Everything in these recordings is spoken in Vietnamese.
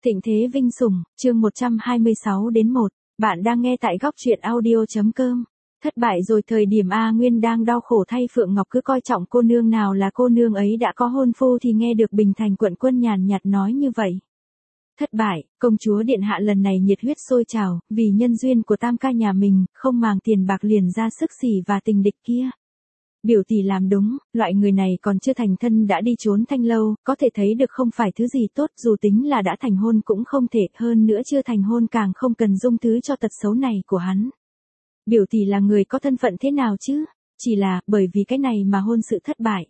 Thịnh thế vinh sủng, chương 126 đến 1. Bạn đang nghe tại góc truyện audio.com. Thất bại rồi, thời điểm A Nguyên đang đau khổ thay Phượng Ngọc cứ coi trọng cô nương nào là cô nương ấy đã có hôn phu thì nghe được Bình Thành Quận Quân nhàn nhạt nói như vậy. Thất bại, công chúa điện hạ lần này nhiệt huyết sôi trào, vì nhân duyên của tam ca nhà mình, không màng tiền bạc liền ra sức xỉ và tình địch kia. Biểu tỷ làm đúng, loại người này còn chưa thành thân đã đi trốn thanh lâu, có thể thấy được không phải thứ gì tốt, dù tính là đã thành hôn cũng không thể, hơn nữa chưa thành hôn càng không cần dung thứ cho tật xấu này của hắn. Biểu tỷ là người có thân phận thế nào chứ? Chỉ là, bởi vì cái này mà hôn sự thất bại.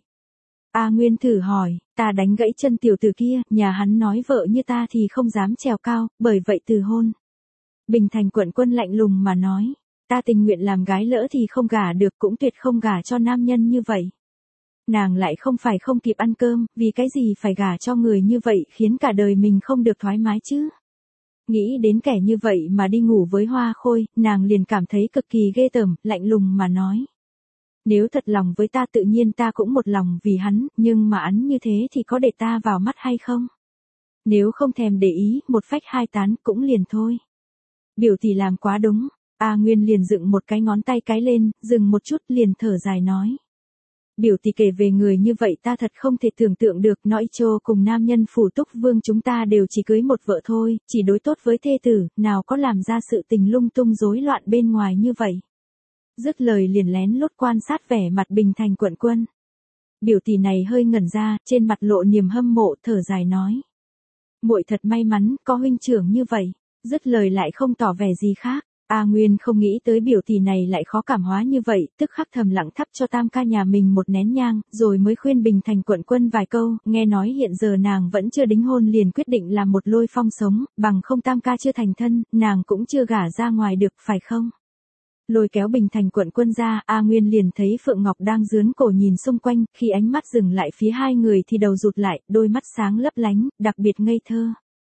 A Nguyên thử hỏi, ta đánh gãy chân tiểu tử kia, nhà hắn nói vợ như ta thì không dám trèo cao, bởi vậy từ hôn. Bình Thành Quận Quân lạnh lùng mà nói. Ta tình nguyện làm gái lỡ thì không gả được, cũng tuyệt không gả cho nam nhân như vậy. Nàng lại không phải không kịp ăn cơm, vì cái gì phải gả cho người như vậy khiến cả đời mình không được thoải mái chứ. Nghĩ đến kẻ như vậy mà đi ngủ với Hoa Khôi, nàng liền cảm thấy cực kỳ ghê tởm, lạnh lùng mà nói. Nếu thật lòng với ta tự nhiên ta cũng một lòng vì hắn, nhưng mà hắn như thế thì có để ta vào mắt hay không? Nếu không thèm để ý, một phách hai tán cũng liền thôi. Biểu tỷ làm quá đúng. A Nguyên liền dựng một cái ngón tay cái lên, dừng một chút liền thở dài nói. Biểu tỷ kể về người như vậy ta thật không thể tưởng tượng được, nói Châu cùng nam nhân phủ Túc Vương chúng ta đều chỉ cưới một vợ thôi, chỉ đối tốt với thê tử, nào có làm ra sự tình lung tung rối loạn bên ngoài như vậy. Dứt lời liền lén lút quan sát vẻ mặt Bình Thành Quận Quân. Biểu tỷ này hơi ngẩn ra, trên mặt lộ niềm hâm mộ, thở dài nói. Muội thật may mắn, có huynh trưởng như vậy. Dứt lời lại không tỏ vẻ gì khác. A Nguyên không nghĩ tới biểu tỷ này lại khó cảm hóa như vậy, tức khắc thầm lặng thắp cho tam ca nhà mình một nén nhang, rồi mới khuyên Bình Thành Quận Quân vài câu, nghe nói hiện giờ nàng vẫn chưa đính hôn liền quyết định làm một lôi phong sống, bằng không tam ca chưa thành thân, nàng cũng chưa gả ra ngoài được, phải không? Lôi kéo Bình Thành Quận Quân ra, A Nguyên liền thấy Phượng Ngọc đang dướn cổ nhìn xung quanh, khi ánh mắt dừng lại phía hai người thì đầu rụt lại, đôi mắt sáng lấp lánh, đặc biệt ngây thơ.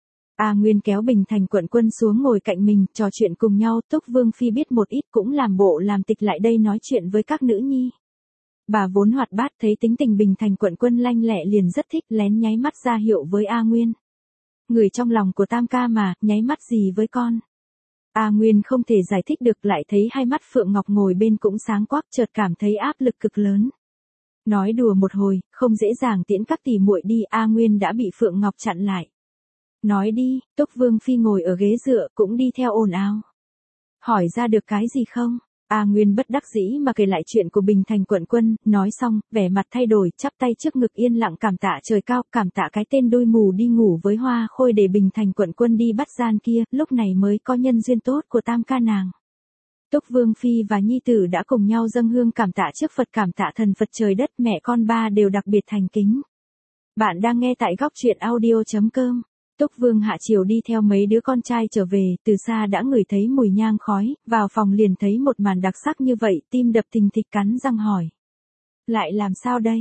A Nguyên kéo Bình Thành Quận Quân xuống ngồi cạnh mình, trò chuyện cùng nhau, Túc Vương Phi biết một ít cũng làm bộ làm tịch lại đây nói chuyện với các nữ nhi. Bà vốn hoạt bát thấy tính tình Bình Thành Quận Quân lanh lẹ liền rất thích, lén nháy mắt ra hiệu với A Nguyên. Người trong lòng của tam ca mà, nháy mắt gì với con. A Nguyên không thể giải thích được, lại thấy hai mắt Phượng Ngọc ngồi bên cũng sáng quắc, chợt cảm thấy áp lực cực lớn. Nói đùa một hồi, không dễ dàng tiễn các tỷ muội đi, A Nguyên đã bị Phượng Ngọc chặn lại. Nói đi, Túc Vương Phi ngồi ở ghế dựa cũng đi theo ồn ào. Hỏi ra được cái gì không? A Nguyên bất đắc dĩ mà kể lại chuyện của Bình Thành Quận Quân, nói xong, vẻ mặt thay đổi, chắp tay trước ngực yên lặng cảm tạ trời cao, cảm tạ cái tên đôi mù đi ngủ với Hoa Khôi để Bình Thành Quận Quân đi bắt gian kia, lúc này mới có nhân duyên tốt của tam ca nàng. Túc Vương Phi và Nhi Tử đã cùng nhau dâng hương cảm tạ trước Phật, cảm tạ thần Phật trời đất, mẹ con ba đều đặc biệt thành kính. Bạn đang nghe tại góc truyện audio.com. Túc Vương hạ chiều đi theo mấy đứa con trai trở về, từ xa đã ngửi thấy mùi nhang khói, vào phòng liền thấy một màn đặc sắc như vậy, tim đập thình thịch, cắn răng hỏi. Lại làm sao đây?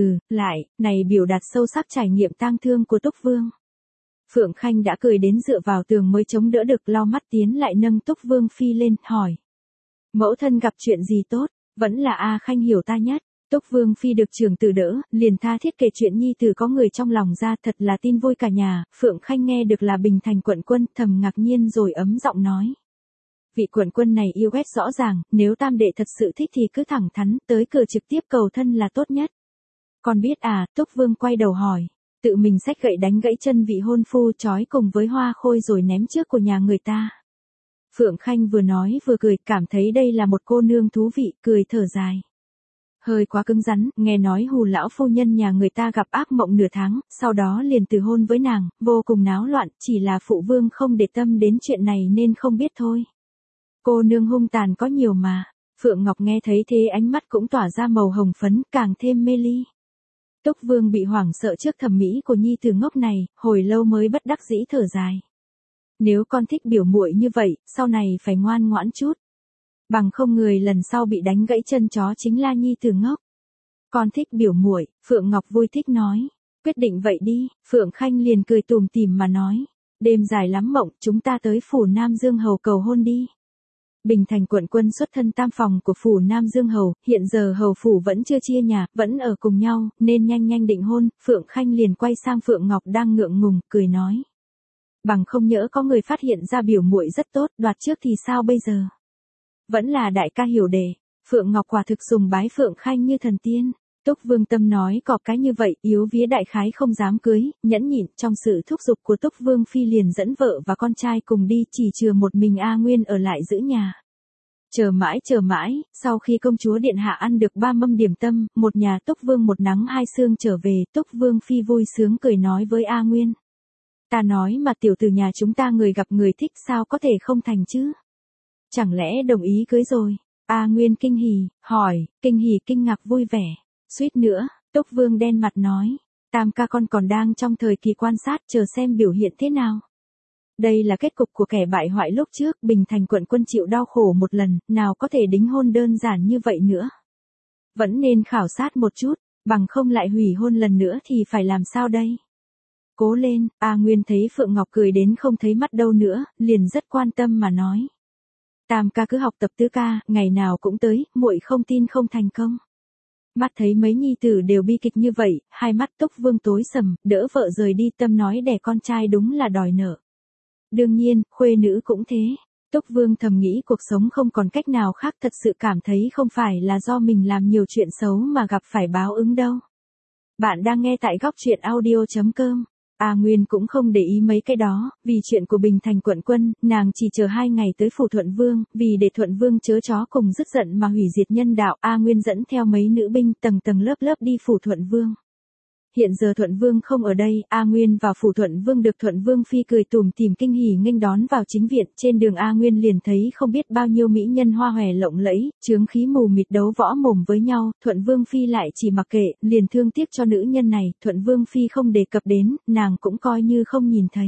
Này biểu đạt sâu sắc trải nghiệm tang thương của Túc Vương. Phượng Khanh đã cười đến dựa vào tường mới chống đỡ được, lau mắt tiến lại nâng Túc Vương Phi lên, hỏi. Mẫu thân gặp chuyện gì tốt? Vẫn là A Khanh hiểu ta nhất. Túc Vương Phi được trưởng tử đỡ, liền tha thiết kể chuyện Nhi Tử có người trong lòng ra, thật là tin vui cả nhà. Phượng Khanh nghe được là Bình Thành Quận Quân, thầm ngạc nhiên rồi ấm giọng nói. Vị quận quân này yêu ghét rõ ràng, nếu tam đệ thật sự thích thì cứ thẳng thắn, tới cửa trực tiếp cầu thân là tốt nhất. Con biết à? Túc Vương quay đầu hỏi. Tự mình xách gậy đánh gãy chân vị hôn phu trói cùng với Hoa Khôi rồi ném trước của nhà người ta. Phượng Khanh vừa nói vừa cười, cảm thấy đây là một cô nương thú vị, cười thở dài. Hơi quá cứng rắn, nghe nói Hù lão phu nhân nhà người ta gặp ác mộng nửa tháng, sau đó liền từ hôn với nàng, vô cùng náo loạn, chỉ là phụ vương không để tâm đến chuyện này nên không biết thôi. Cô nương hung tàn có nhiều mà. Phượng Ngọc nghe thấy thế ánh mắt cũng tỏa ra màu hồng phấn, càng thêm mê ly. Túc Vương bị hoảng sợ trước thẩm mỹ của Nhi Tử ngốc này, hồi lâu mới bất đắc dĩ thở dài. Nếu con thích biểu muội như vậy, sau này phải ngoan ngoãn chút. Bằng không người lần sau bị đánh gãy chân chó chính là Nhi Tử ngốc. Con thích biểu muội, Phượng Ngọc vui thích nói. Quyết định vậy đi, Phượng Khanh liền cười tủm tỉm mà nói. Đêm dài lắm mộng, chúng ta tới phủ Nam Dương Hầu cầu hôn đi. Bình Thành Quận Quân xuất thân tam phòng của phủ Nam Dương Hầu, hiện giờ hầu phủ vẫn chưa chia nhà, vẫn ở cùng nhau, nên nhanh nhanh định hôn. Phượng Khanh liền quay sang Phượng Ngọc đang ngượng ngùng, cười nói. Bằng không nhỡ có người phát hiện ra biểu muội rất tốt, đoạt trước thì sao bây giờ? Vẫn là đại ca hiểu đề, Phượng Ngọc quả thực sùng bái Phượng Khanh như thần tiên. Túc Vương tâm nói có cái như vậy, yếu vía đại khái không dám cưới, nhẫn nhịn, trong sự thúc giục của Túc Vương phi liền dẫn vợ và con trai cùng đi, chỉ chừa một mình A Nguyên ở lại giữ nhà. Chờ mãi, sau khi công chúa điện hạ ăn được 3 mâm điểm tâm, một nhà Túc Vương một nắng hai sương trở về, Túc Vương phi vui sướng cười nói với A Nguyên. Ta nói mà tiểu tử nhà chúng ta người gặp người thích sao có thể không thành chứ? Chẳng lẽ đồng ý cưới rồi? A Nguyên kinh hỉ, hỏi, kinh ngạc vui vẻ. Suýt nữa, Túc Vương đen mặt nói. Tam ca con còn đang trong thời kỳ quan sát, chờ xem biểu hiện thế nào. Đây là kết cục của kẻ bại hoại lúc trước, Bình Thành quận quân chịu đau khổ một lần, nào có thể đính hôn đơn giản như vậy nữa. Vẫn nên khảo sát một chút, bằng không lại hủy hôn lần nữa thì phải làm sao đây? Cố lên, A Nguyên thấy Phượng Ngọc cười đến không thấy mắt đâu nữa, liền rất quan tâm mà nói. Tam ca cứ học tập tứ ca, ngày nào cũng tới, muội không tin không thành công. Mắt thấy mấy nhi tử đều bi kịch như vậy, hai mắt Túc Vương tối sầm, đỡ vợ rời đi, tâm nói đẻ con trai đúng là đòi nợ. Đương nhiên, khuê nữ cũng thế. Túc Vương thầm nghĩ cuộc sống không còn cách nào khác, thật sự cảm thấy không phải là do mình làm nhiều chuyện xấu mà gặp phải báo ứng đâu. Bạn đang nghe tại góc truyện audio.com. A Nguyên cũng không để ý mấy cái đó, vì chuyện của Bình Thành quận quân, nàng chỉ chờ 2 ngày tới phủ Thuận Vương, vì để Thuận Vương chớ chó cùng dứt giận mà hủy diệt nhân đạo, A Nguyên dẫn theo mấy nữ binh tầng tầng lớp lớp đi phủ Thuận Vương. Hiện giờ Thuận Vương không ở đây, A Nguyên vào phủ Thuận Vương được Thuận Vương phi cười tủm tỉm kinh hỉ nghênh đón vào chính viện, trên đường A Nguyên liền thấy không biết bao nhiêu mỹ nhân hoa hòe lộng lẫy, chướng khí mù mịt đấu võ mồm với nhau, Thuận Vương phi lại chỉ mặc kệ, liền thương tiếc cho nữ nhân này, Thuận Vương phi không đề cập đến, nàng cũng coi như không nhìn thấy.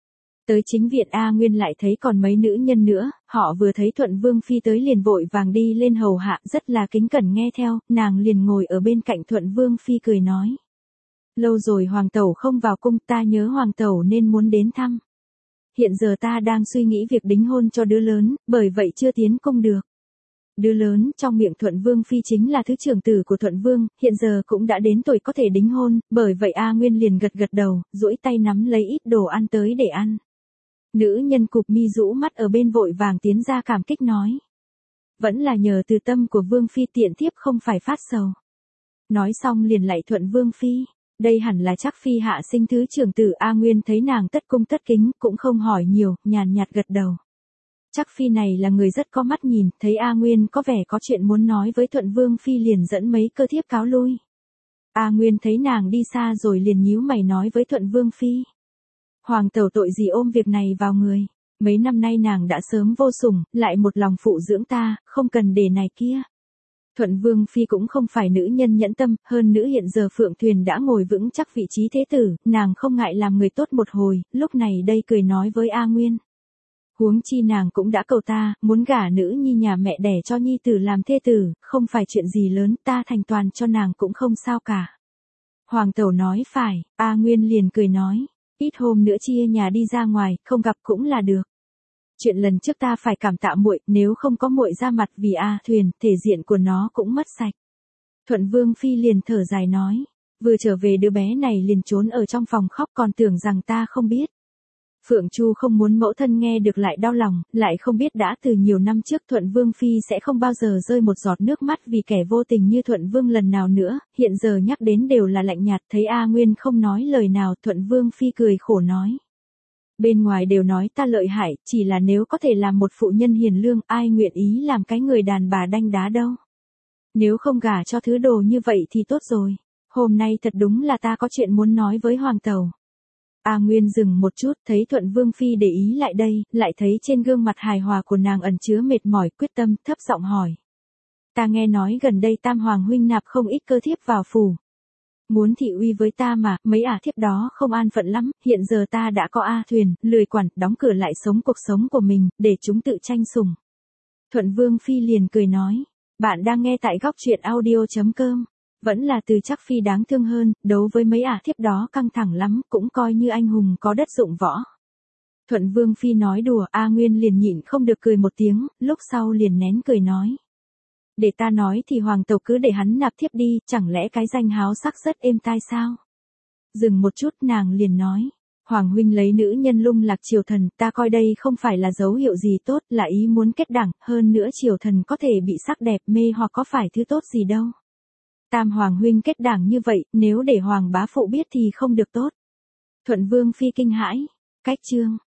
Tới chính viện A Nguyên lại thấy còn mấy nữ nhân nữa, họ vừa thấy Thuận Vương phi tới liền vội vàng đi lên hầu hạ, rất là kính cẩn nghe theo, nàng liền ngồi ở bên cạnh Thuận Vương phi cười nói. Lâu rồi hoàng tẩu không vào cung, ta nhớ hoàng tẩu nên muốn đến thăm. Hiện giờ ta đang suy nghĩ việc đính hôn cho đứa lớn, bởi vậy chưa tiến cung được. Đứa lớn trong miệng Thuận Vương phi chính là thứ trưởng tử của Thuận Vương, hiện giờ cũng đã đến tuổi có thể đính hôn, bởi vậy A Nguyên liền gật gật đầu, duỗi tay nắm lấy ít đồ ăn tới để ăn. Nữ nhân cụp mi rũ mắt ở bên vội vàng tiến ra cảm kích nói. Vẫn là nhờ từ tâm của Vương phi tiện thiếp không phải phát sầu. Nói xong liền lạy Thuận Vương phi. Đây hẳn là chắc phi hạ sinh thứ trưởng tử. A Nguyên thấy nàng tất cung tất kính, cũng không hỏi nhiều, nhàn nhạt gật đầu. Chắc phi này là người rất có mắt nhìn, thấy A Nguyên có vẻ có chuyện muốn nói với Thuận Vương phi liền dẫn mấy cơ thiếp cáo lui. A Nguyên thấy nàng đi xa rồi liền nhíu mày nói với Thuận Vương phi. Hoàng tẩu tội gì ôm việc này vào người, mấy năm nay nàng đã sớm vô sủng, lại một lòng phụ dưỡng ta, không cần để này kia. Thuận Vương phi cũng không phải nữ nhân nhẫn tâm, hơn nữ hiện giờ Phượng Thuyền đã ngồi vững chắc vị trí thế tử, nàng không ngại làm người tốt một hồi, lúc này đây cười nói với A Nguyên. Huống chi nàng cũng đã cầu ta, muốn gả nữ nhi nhà mẹ đẻ cho nhi tử làm thê tử, không phải chuyện gì lớn, ta thành toàn cho nàng cũng không sao cả. Hoàng tẩu nói phải, A Nguyên liền cười nói, ít hôm nữa chia nhà đi ra ngoài, không gặp cũng là được. Chuyện lần trước ta phải cảm tạ muội, nếu không có muội ra mặt vì A Thuyền, thể diện của nó cũng mất sạch. Thuận Vương phi liền thở dài nói, vừa trở về đứa bé này liền trốn ở trong phòng khóc còn tưởng rằng ta không biết. Phượng Chu không muốn mẫu thân nghe được lại đau lòng, lại không biết đã từ nhiều năm trước Thuận Vương phi sẽ không bao giờ rơi một giọt nước mắt vì kẻ vô tình như Thuận Vương lần nào nữa, hiện giờ nhắc đến đều là lạnh nhạt, thấy A Nguyên không nói lời nào, Thuận Vương phi cười khổ nói. Bên ngoài đều nói ta lợi hại, chỉ là nếu có thể làm một phụ nhân hiền lương, ai nguyện ý làm cái người đàn bà đanh đá đâu. Nếu không gả cho thứ đồ như vậy thì tốt rồi. Hôm nay thật đúng là ta có chuyện muốn nói với hoàng tẩu. A Nguyên dừng một chút, thấy Thuận Vương phi để ý lại đây, lại thấy trên gương mặt hài hòa của nàng ẩn chứa mệt mỏi, quyết tâm, thấp giọng hỏi. Ta nghe nói gần đây Tam Hoàng huynh nạp không ít cơ thiếp vào phủ. Muốn thị uy với ta mà, mấy ả thiếp đó không an phận lắm, hiện giờ ta đã có A Thuyền, lười quản, đóng cửa lại sống cuộc sống của mình, để chúng tự tranh sủng. Thuận Vương phi liền cười nói, bạn đang nghe tại góc truyện audio.com, vẫn là từ chắc phi đáng thương hơn, đấu với mấy ả thiếp đó căng thẳng lắm, cũng coi như anh hùng có đất dụng võ. Thuận Vương phi nói đùa, A Nguyên liền nhịn không được cười một tiếng, lúc sau liền nén cười nói. Để ta nói thì hoàng tẩu cứ để hắn nạp thiếp đi, chẳng lẽ cái danh háo sắc rất êm tai sao? Dừng một chút nàng liền nói. Hoàng huynh lấy nữ nhân lung lạc triều thần, ta coi đây không phải là dấu hiệu gì tốt, là ý muốn kết đảng, hơn nữa triều thần có thể bị sắc đẹp mê hoặc có phải thứ tốt gì đâu. Tam hoàng huynh kết đảng như vậy, nếu để hoàng bá phụ biết thì không được tốt. Thuận vương phi kinh hãi, cách chương.